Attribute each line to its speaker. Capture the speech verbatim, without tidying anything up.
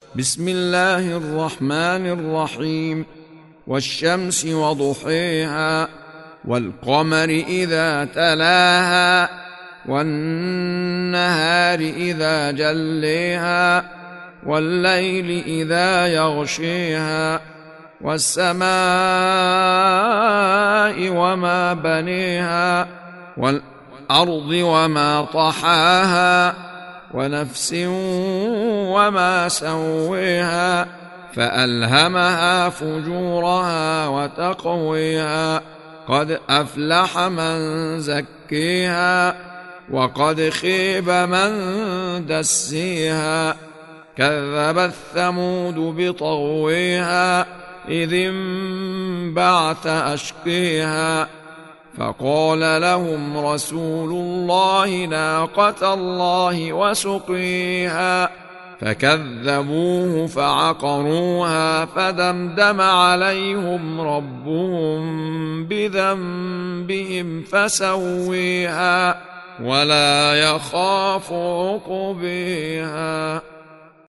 Speaker 1: بسم الله الرحمن الرحيم. والشمس وضحيها والقمر إذا تلاها والنهار إذا جليها والليل إذا يغشيها والسماء وما بنيها والأرض وما طحاها ونفس وما سويها فألهمها فجورها وتقويها قد أفلح من زكيها وقد خيب من دسيها كذبت ثمود بطغويها إذ انبعث أشقيها فقال لهم رسول الله ناقة الله وسقيها فكذبوه فعقروها فدمدم عليهم ربهم بذنبهم فسويها ولا يخاف عقبيها.